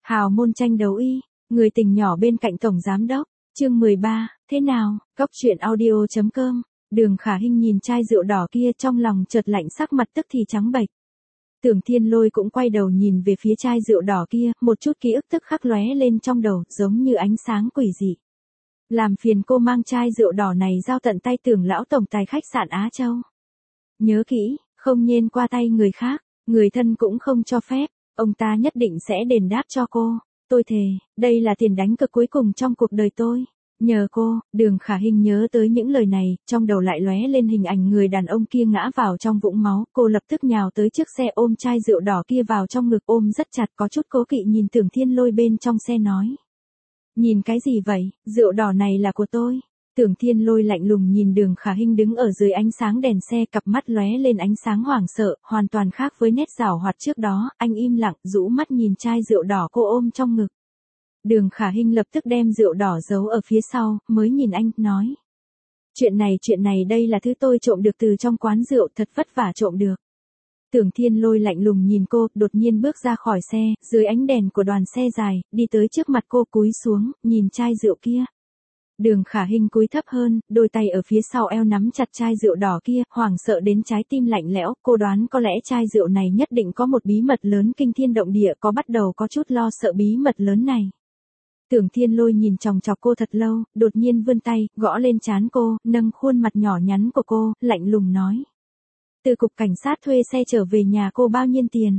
Hào môn tranh đấu y, người tình nhỏ bên cạnh tổng giám đốc, chương 13, thế nào, Cóc truyện audio.com, Đường Khả Hinh nhìn chai rượu đỏ kia trong lòng chợt lạnh sắc mặt tức thì trắng bệch. Tưởng Thiên Lôi cũng quay đầu nhìn về phía chai rượu đỏ kia, một chút ký ức tức khắc lóe lên trong đầu, giống như ánh sáng quỷ dị. Làm phiền cô mang chai rượu đỏ này giao tận tay Tưởng lão tổng tài khách sạn Á Châu. Nhớ kỹ, không nhên qua tay người khác, người thân cũng không cho phép, ông ta nhất định sẽ đền đáp cho cô. Tôi thề, đây là tiền đánh cược cuối cùng trong cuộc đời tôi. Nhờ cô, Đường Khả Hinh nhớ tới những lời này, trong đầu lại lóe lên hình ảnh người đàn ông kia ngã vào trong vũng máu, cô lập tức nhào tới chiếc xe ôm chai rượu đỏ kia vào trong ngực ôm rất chặt, có chút cố kỵ nhìn Tưởng Thiên Lôi bên trong xe nói. Nhìn cái gì vậy, rượu đỏ này là của tôi. Tưởng Thiên Lôi lạnh lùng nhìn Đường Khả Hinh đứng ở dưới ánh sáng đèn xe, cặp mắt lóe lên ánh sáng hoảng sợ, hoàn toàn khác với nét giảo hoạt trước đó, anh im lặng, rũ mắt nhìn chai rượu đỏ cô ôm trong ngực. Đường Khả Hinh lập tức đem rượu đỏ giấu ở phía sau, mới nhìn anh, nói. Chuyện này đây là thứ tôi trộm được từ trong quán rượu, thật vất vả trộm được. Tưởng Thiên Lôi lạnh lùng nhìn cô, đột nhiên bước ra khỏi xe, dưới ánh đèn của đoàn xe dài, đi tới trước mặt cô cúi xuống, nhìn chai rượu kia. Đường Khả Hinh cúi thấp hơn, đôi tay ở phía sau eo nắm chặt chai rượu đỏ kia, hoảng sợ đến trái tim lạnh lẽo, cô đoán có lẽ chai rượu này nhất định có một bí mật lớn kinh thiên động địa, có bắt đầu có chút lo sợ bí mật lớn này. Tưởng Thiên Lôi nhìn chòng chọc cô thật lâu, đột nhiên vươn tay, gõ lên trán cô, nâng khuôn mặt nhỏ nhắn của cô, lạnh lùng nói. Từ cục cảnh sát thuê xe trở về nhà cô bao nhiêu tiền?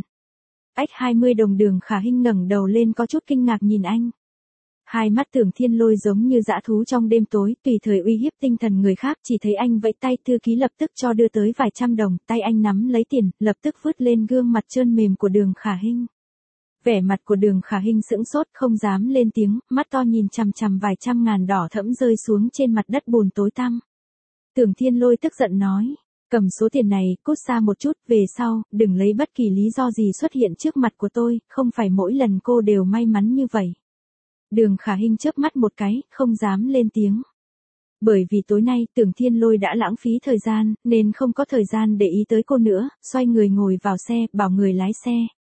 20 đồng. Đường Khả Hinh ngẩng đầu lên có chút kinh ngạc nhìn anh. Hai mắt Tưởng Thiên Lôi giống như dã thú trong đêm tối, tùy thời uy hiếp tinh thần người khác, chỉ thấy anh vẫy tay, thư ký lập tức cho đưa tới vài trăm đồng, tay anh nắm lấy tiền, lập tức vứt lên gương mặt trơn mềm của Đường Khả Hinh. Vẻ mặt của Đường Khả Hinh sững sốt, không dám lên tiếng, mắt to nhìn chằm chằm vài trăm ngàn đỏ thẫm rơi xuống trên mặt đất bùn tối tăm. Tưởng Thiên Lôi tức giận nói, cầm số tiền này, cút xa một chút, về sau, đừng lấy bất kỳ lý do gì xuất hiện trước mặt của tôi, không phải mỗi lần cô đều may mắn như vậy. Đường Khả Hinh chớp mắt một cái, không dám lên tiếng. Bởi vì tối nay Tưởng Thiên Lôi đã lãng phí thời gian, nên không có thời gian để ý tới cô nữa, xoay người ngồi vào xe, bảo người lái xe.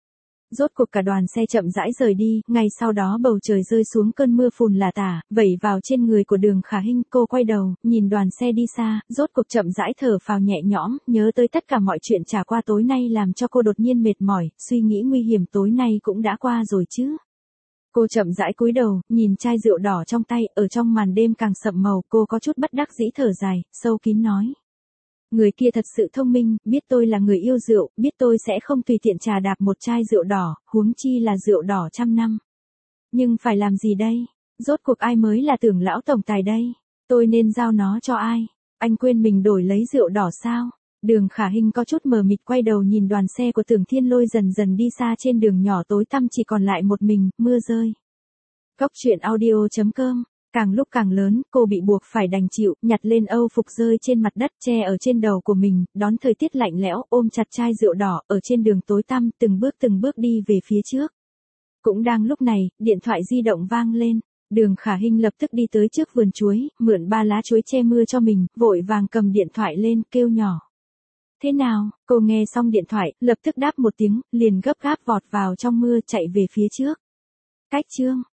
Rốt cuộc cả đoàn xe chậm rãi rời đi, ngay sau đó bầu trời rơi xuống cơn mưa phùn lả tả, vẩy vào trên người của Đường Khả Hinh, cô quay đầu, nhìn đoàn xe đi xa, rốt cuộc chậm rãi thở phào nhẹ nhõm, nhớ tới tất cả mọi chuyện trải qua tối nay làm cho cô đột nhiên mệt mỏi, suy nghĩ nguy hiểm tối nay cũng đã qua rồi chứ. Cô chậm rãi cúi đầu, nhìn chai rượu đỏ trong tay, ở trong màn đêm càng sậm màu, cô có chút bất đắc dĩ thở dài, sâu kín nói. Người kia thật sự thông minh, biết tôi là người yêu rượu, biết tôi sẽ không tùy tiện trà đạp một chai rượu đỏ, huống chi là rượu đỏ 100 năm. Nhưng phải làm gì đây? Rốt cuộc ai mới là Tưởng lão tổng tài đây? Tôi nên giao nó cho ai? Anh quên mình đổi lấy rượu đỏ sao? Đường Khả Hinh có chút mờ mịt quay đầu nhìn đoàn xe của Tưởng Thiên Lôi dần dần đi xa trên đường nhỏ tối tăm chỉ còn lại một mình, mưa rơi. Cóc truyện audio.com, càng lúc càng lớn, cô bị buộc phải đành chịu, nhặt lên âu phục rơi trên mặt đất, che ở trên đầu của mình, đón thời tiết lạnh lẽo, ôm chặt chai rượu đỏ, ở trên đường tối tăm, từng bước đi về phía trước. Cũng đang lúc này, điện thoại di động vang lên. Đường Khả Hinh lập tức đi tới trước vườn chuối, mượn 3 lá chuối che mưa cho mình, vội vàng cầm điện thoại lên, kêu nhỏ. Thế nào, cô nghe xong điện thoại, lập tức đáp một tiếng, liền gấp gáp vọt vào trong mưa chạy về phía trước. Cách chương